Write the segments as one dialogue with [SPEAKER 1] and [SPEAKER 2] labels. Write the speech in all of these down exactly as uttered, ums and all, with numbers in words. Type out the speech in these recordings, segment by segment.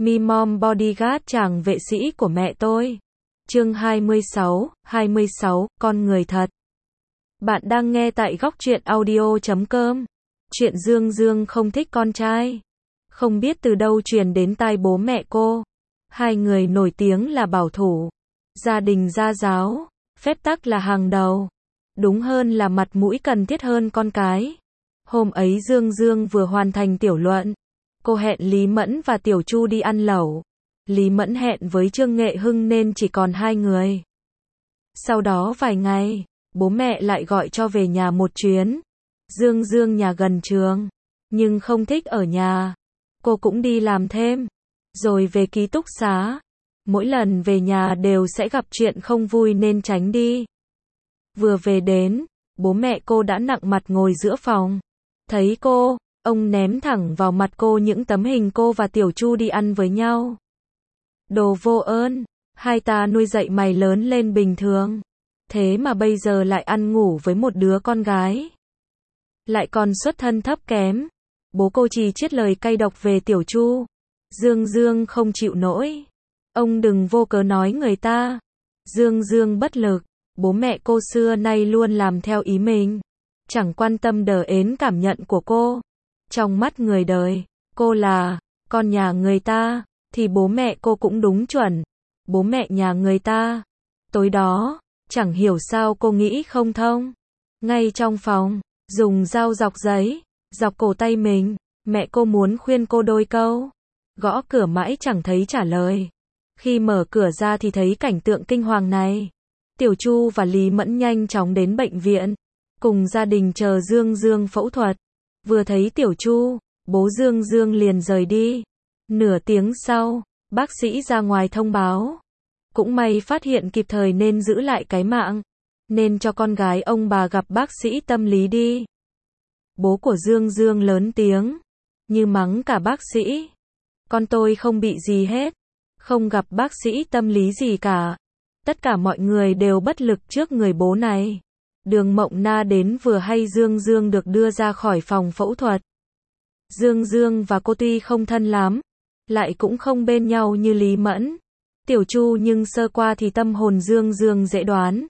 [SPEAKER 1] Mi Mom Bodyguard chàng vệ sĩ của mẹ tôi. Chương hai mươi sáu, hai mươi sáu, con người thật. Bạn đang nghe tại góc truyện audio chấm com. Chuyện Dương Dương không thích con trai. Không biết từ đâu truyền đến tai bố mẹ cô. Hai người nổi tiếng là bảo thủ. Gia đình gia giáo. Phép tắc là hàng đầu. Đúng hơn là mặt mũi cần thiết hơn con cái. Hôm ấy Dương Dương vừa hoàn thành tiểu luận. Cô hẹn Lý Mẫn và Tiểu Chu đi ăn lẩu. Lý Mẫn hẹn với Trương Nghệ Hưng nên chỉ còn hai người. Sau đó vài ngày, bố mẹ lại gọi cho về nhà một chuyến. Dương Dương nhà gần trường, nhưng không thích ở nhà. Cô cũng đi làm thêm, rồi về ký túc xá. Mỗi lần về nhà đều sẽ gặp chuyện không vui nên tránh đi. Vừa về đến, bố mẹ cô đã nặng mặt ngồi giữa phòng. Thấy cô, ông ném thẳng vào mặt cô những tấm hình cô và Tiểu Chu đi ăn với nhau. Đồ vô ơn, hai ta nuôi dạy mày lớn lên bình thường. Thế mà bây giờ lại ăn ngủ với một đứa con gái. Lại còn xuất thân thấp kém. Bố cô chỉ chiết lời cay độc về Tiểu Chu. Dương Dương không chịu nổi. Ông đừng vô cớ nói người ta. Dương Dương bất lực. Bố mẹ cô xưa nay luôn làm theo ý mình. Chẳng quan tâm đờ ến cảm nhận của cô. Trong mắt người đời, cô là con nhà người ta, thì bố mẹ cô cũng đúng chuẩn. Bố mẹ nhà người ta. Tối đó, chẳng hiểu sao cô nghĩ không thông. Ngay trong phòng, dùng dao dọc giấy, dọc cổ tay mình. Mẹ cô muốn khuyên cô đôi câu. Gõ cửa mãi chẳng thấy trả lời. Khi mở cửa ra thì thấy cảnh tượng kinh hoàng này. Tiểu Chu và Lý Mẫn nhanh chóng đến bệnh viện. Cùng gia đình chờ Dương Dương phẫu thuật. Vừa thấy Tiểu Chu, bố Dương Dương liền rời đi. Nửa tiếng sau, bác sĩ ra ngoài thông báo. Cũng may phát hiện kịp thời nên giữ lại cái mạng. Nên cho con gái ông bà gặp bác sĩ tâm lý đi. Bố của Dương Dương lớn tiếng. Như mắng cả bác sĩ. Con tôi không bị gì hết. Không gặp bác sĩ tâm lý gì cả. Tất cả mọi người đều bất lực trước người bố này. Đường Mộng Na đến vừa hay Dương Dương được đưa ra khỏi phòng phẫu thuật. Dương Dương và cô tuy không thân lắm, lại cũng không bên nhau như Lý Mẫn, Tiểu Chu, nhưng sơ qua thì tâm hồn Dương Dương dễ đoán.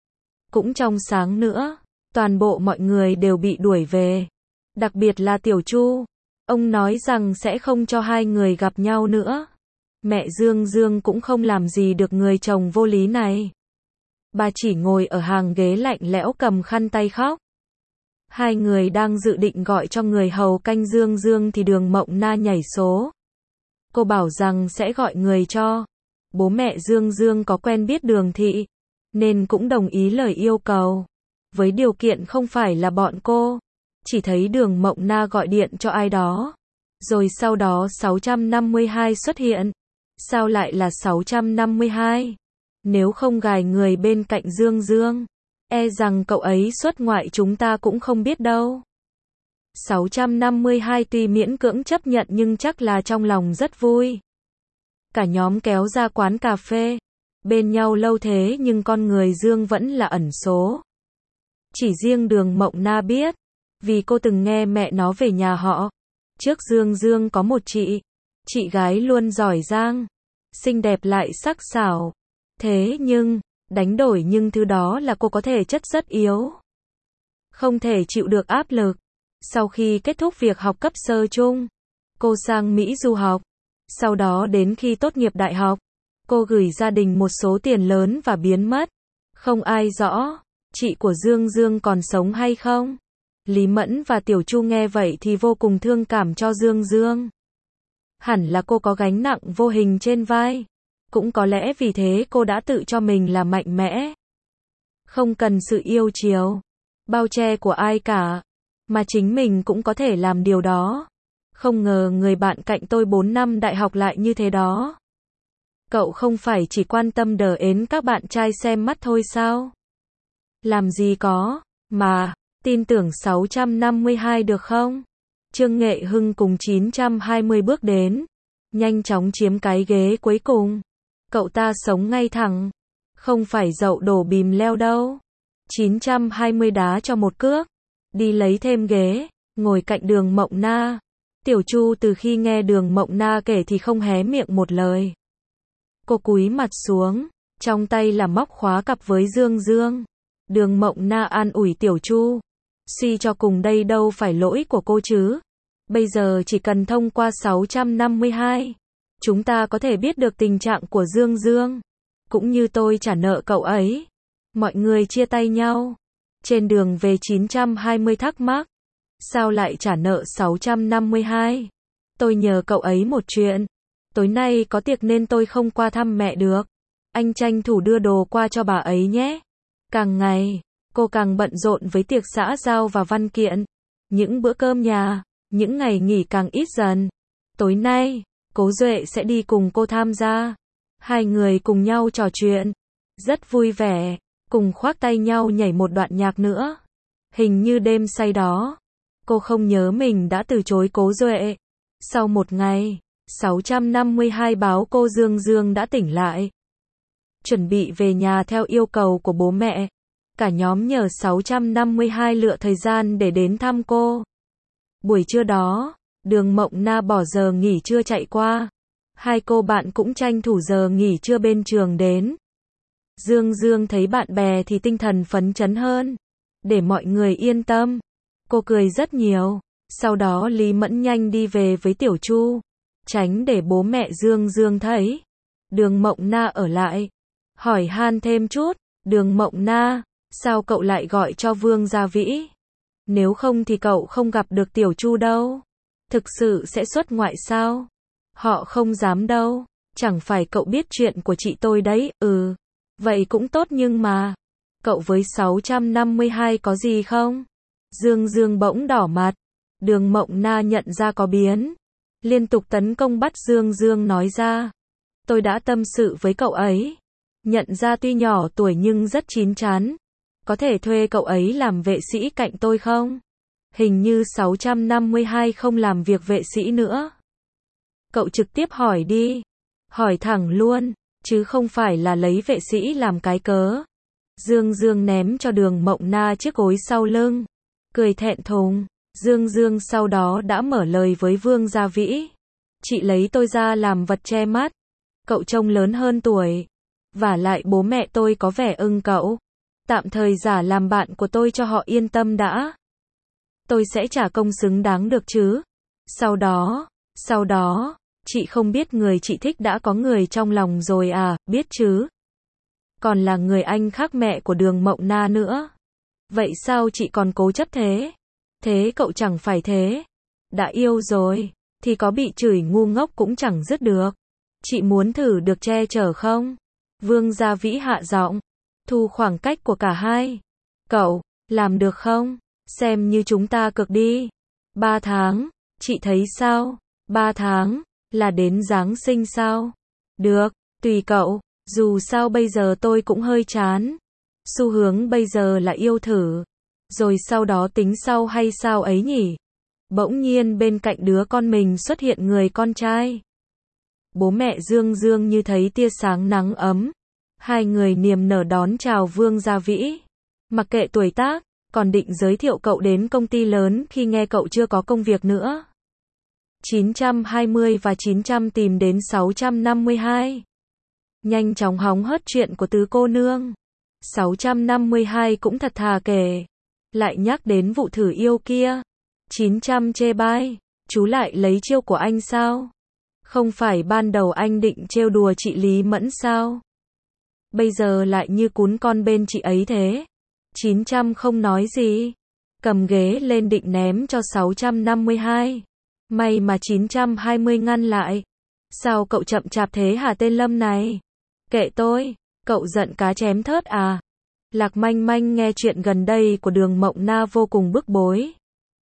[SPEAKER 1] Cũng trong sáng nữa, toàn bộ mọi người đều bị đuổi về. Đặc biệt là Tiểu Chu. Ông nói rằng sẽ không cho hai người gặp nhau nữa. Mẹ Dương Dương cũng không làm gì được người chồng vô lý này. Bà chỉ ngồi ở hàng ghế lạnh lẽo cầm khăn tay khóc. Hai người đang dự định gọi cho người hầu canh Dương Dương thì Đường Mộng Na nhảy số. Cô bảo rằng sẽ gọi người cho. Bố mẹ Dương Dương có quen biết Đường thị, nên cũng đồng ý lời yêu cầu. Với điều kiện không phải là bọn cô. Chỉ thấy Đường Mộng Na gọi điện cho ai đó. Rồi sau đó sáu trăm năm mươi hai xuất hiện. Sao lại là sáu trăm năm mươi hai? Nếu không gài người bên cạnh Dương Dương, e rằng cậu ấy xuất ngoại chúng ta cũng không biết đâu. sáu trăm năm mươi hai tuy miễn cưỡng chấp nhận nhưng chắc là trong lòng rất vui. Cả nhóm kéo ra quán cà phê. Bên nhau lâu thế nhưng con người Dương vẫn là ẩn số. Chỉ riêng Đường Mộng Na biết. Vì cô từng nghe mẹ nó về nhà họ. Trước Dương Dương có một chị. Chị gái luôn giỏi giang. Xinh đẹp lại sắc sảo. Thế nhưng, đánh đổi nhưng thứ đó là cô có thể chất rất yếu. Không thể chịu được áp lực. Sau khi kết thúc việc học cấp sơ chung, cô sang Mỹ du học. Sau đó đến khi tốt nghiệp đại học, cô gửi gia đình một số tiền lớn và biến mất. Không ai rõ, chị của Dương Dương còn sống hay không. Lý Mẫn và Tiểu Chu nghe vậy thì vô cùng thương cảm cho Dương Dương. Hẳn là cô có gánh nặng vô hình trên vai. Cũng có lẽ vì thế cô đã tự cho mình là mạnh mẽ. Không cần sự yêu chiều, bao che của ai cả. Mà chính mình cũng có thể làm điều đó. Không ngờ người bạn cạnh tôi bốn năm đại học lại như thế đó. Cậu không phải chỉ quan tâm đờ ến các bạn trai xem mắt thôi sao? Làm gì có, mà, tin tưởng sáu trăm năm mươi hai được không? Trương Nghệ Hưng cùng chín trăm hai mươi bước đến. Nhanh chóng chiếm cái ghế cuối cùng. Cậu ta sống ngay thẳng. Không phải dậu đổ bìm leo đâu. chín trăm hai mươi đá cho một cước. Đi lấy thêm ghế. Ngồi cạnh Đường Mộng Na. Tiểu Chu từ khi nghe Đường Mộng Na kể thì không hé miệng một lời. Cô cúi mặt xuống, trong tay là móc khóa cặp với Dương Dương. Đường Mộng Na an ủi Tiểu Chu. Suy cho cùng đây đâu phải lỗi của cô chứ. Bây giờ chỉ cần thông qua sáu trăm năm mươi hai, chúng ta có thể biết được tình trạng của Dương Dương. Cũng như tôi trả nợ cậu ấy. Mọi người chia tay nhau. Trên đường về chín trăm hai mươi thắc mắc. Sao lại trả nợ sáu trăm năm mươi hai? Tôi nhờ cậu ấy một chuyện. Tối nay có tiệc nên tôi không qua thăm mẹ được. Anh tranh thủ đưa đồ qua cho bà ấy nhé. Càng ngày, cô càng bận rộn với tiệc xã giao và văn kiện. Những bữa cơm nhà, những ngày nghỉ càng ít dần. Tối nay, Cố Duệ sẽ đi cùng cô tham gia. Hai người cùng nhau trò chuyện. Rất vui vẻ, cùng khoác tay nhau nhảy một đoạn nhạc nữa. Hình như đêm say đó. Cô không nhớ mình đã từ chối Cố Duệ. Sau một ngày, sáu trăm năm mươi hai báo cô Dương Dương đã tỉnh lại. Chuẩn bị về nhà theo yêu cầu của bố mẹ. Cả nhóm nhờ sáu trăm năm mươi hai lựa thời gian để đến thăm cô. Buổi trưa đó, Đường Mộng Na bỏ giờ nghỉ trưa chạy qua. Hai cô bạn cũng tranh thủ giờ nghỉ trưa bên trường đến. Dương Dương thấy bạn bè thì tinh thần phấn chấn hơn. Để mọi người yên tâm. Cô cười rất nhiều. Sau đó Lý Mẫn nhanh đi về với Tiểu Chu. Tránh để bố mẹ Dương Dương thấy. Đường Mộng Na ở lại. Hỏi han thêm chút. Đường Mộng Na, sao cậu lại gọi cho Vương Gia Vĩ? Nếu không thì cậu không gặp được Tiểu Chu đâu. Thực sự sẽ xuất ngoại sao? Họ không dám đâu. Chẳng phải cậu biết chuyện của chị tôi đấy. Ừ. Vậy cũng tốt nhưng mà. Cậu với sáu trăm năm mươi hai có gì không? Dương Dương bỗng đỏ mặt. Đường Mộng Na nhận ra có biến. Liên tục tấn công bắt Dương Dương nói ra. Tôi đã tâm sự với cậu ấy. Nhận ra tuy nhỏ tuổi nhưng rất chín chắn. Có thể thuê cậu ấy làm vệ sĩ cạnh tôi không? Hình như sáu trăm năm mươi hai không làm việc vệ sĩ nữa. Cậu trực tiếp hỏi đi. Hỏi thẳng luôn. Chứ không phải là lấy vệ sĩ làm cái cớ. Dương Dương ném cho Đường Mộng Na chiếc gối sau lưng. Cười thẹn thùng. Dương Dương sau đó đã mở lời với Vương Gia Vĩ. Chị lấy tôi ra làm vật che mắt. Cậu trông lớn hơn tuổi. Vả lại bố mẹ tôi có vẻ ưng cậu. Tạm thời giả làm bạn của tôi cho họ yên tâm đã. Tôi sẽ trả công xứng đáng được chứ. Sau đó, sau đó, chị không biết người chị thích đã có người trong lòng rồi à, biết chứ. Còn là người anh khác mẹ của Đường Mộng Na nữa. Vậy sao chị còn cố chấp thế? Thế cậu chẳng phải thế. Đã yêu rồi, thì có bị chửi ngu ngốc cũng chẳng dứt được. Chị muốn thử được che chở không? Vương Gia Vĩ hạ giọng. Thu khoảng cách của cả hai. Cậu, làm được không? Xem như chúng ta cược đi. Ba tháng, chị thấy sao? Ba tháng, là đến Giáng sinh sao? Được, tùy cậu. Dù sao bây giờ tôi cũng hơi chán. Xu hướng bây giờ là yêu thử. Rồi sau đó tính sau hay sao ấy nhỉ? Bỗng nhiên bên cạnh đứa con mình xuất hiện người con trai. Bố mẹ Dương Dương như thấy tia sáng nắng ấm. Hai người niềm nở đón chào Vương Gia Vĩ. Mặc kệ tuổi tác, còn định giới thiệu cậu đến công ty lớn khi nghe cậu chưa có công việc nữa. chín trăm hai mươi và chín trăm tìm đến sáu trăm năm mươi hai. Nhanh chóng hóng hớt chuyện của tứ cô nương. sáu trăm năm mươi hai cũng thật thà kể. Lại nhắc đến vụ thử yêu kia. chín trăm chê bai. Chú lại lấy chiêu của anh sao? Không phải ban đầu anh định trêu đùa chị Lý Mẫn sao? Bây giờ lại như cún con bên chị ấy thế. chín trăm không nói gì. Cầm ghế lên định ném cho sáu trăm năm mươi hai. May mà chín trăm hai mươi ngăn lại. Sao cậu chậm chạp thế hả tên Lâm này? Kệ tôi. Cậu giận cá chém thớt à? Lạc Manh Manh nghe chuyện gần đây của Đường Mộng Na vô cùng bức bối.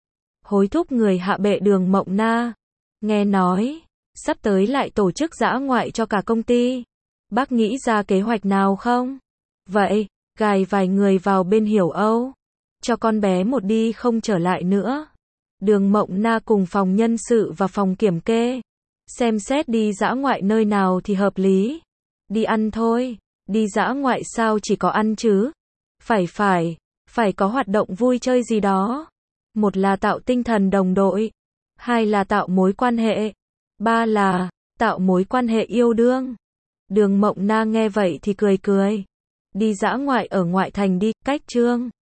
[SPEAKER 1] Hối thúc người hạ bệ Đường Mộng Na. Nghe nói, sắp tới lại tổ chức dã ngoại cho cả công ty. Bác nghĩ ra kế hoạch nào không? Vậy, gài vài người vào bên Hiểu Âu. Cho con bé một đi không trở lại nữa. Đường Mộng Na cùng phòng nhân sự và phòng kiểm kê. Xem xét đi dã ngoại nơi nào thì hợp lý. Đi ăn thôi. Đi dã ngoại sao chỉ có ăn chứ? Phải phải, phải có hoạt động vui chơi gì đó. Một là tạo tinh thần đồng đội. Hai là tạo mối quan hệ. Ba là tạo mối quan hệ yêu đương. Đường Mộng Na nghe vậy thì cười cười. Đi dã ngoại ở ngoại thành đi, cách Trương